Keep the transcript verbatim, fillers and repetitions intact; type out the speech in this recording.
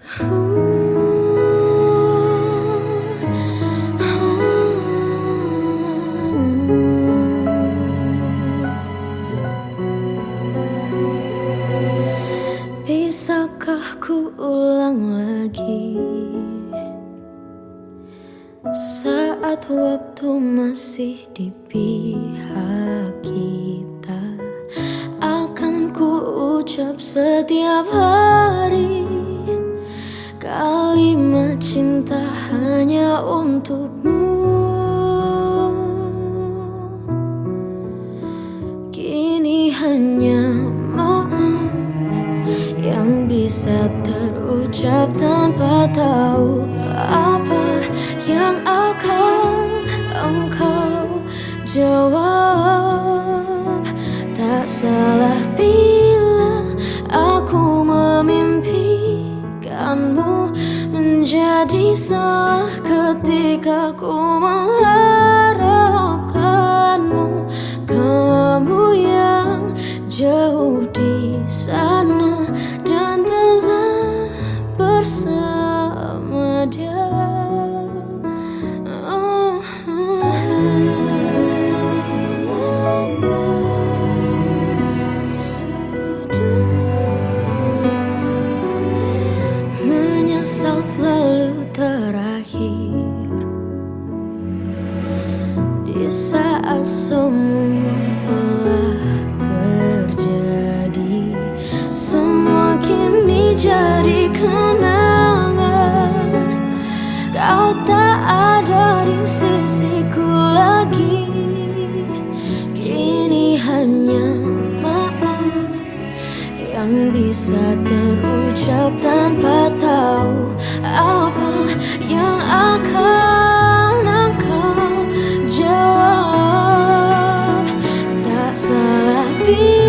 Bisakah ku ulang lagi saat waktu masih di pihak kita? Akan ku ucap setiap hari kalimat cinta hanya untukmu. Kini hanya maaf yang bisa terucap tanpa tahu apa yang akan engkau jawab. Tak salah bila aku memimpikanmu, menjadi salah ketika ku mengharapkanmu. Kamu yang jauh di sana dan telah bersama dia. Oh, menyesal selalu terakhir di saat semua telah terjadi. Semua kini jadi kenangan. Kau tak ada di sisiku lagi. Kini hanya maaf yang bisa terucap tanpa tahu apa yang akan engkau jawab. Tak salah bila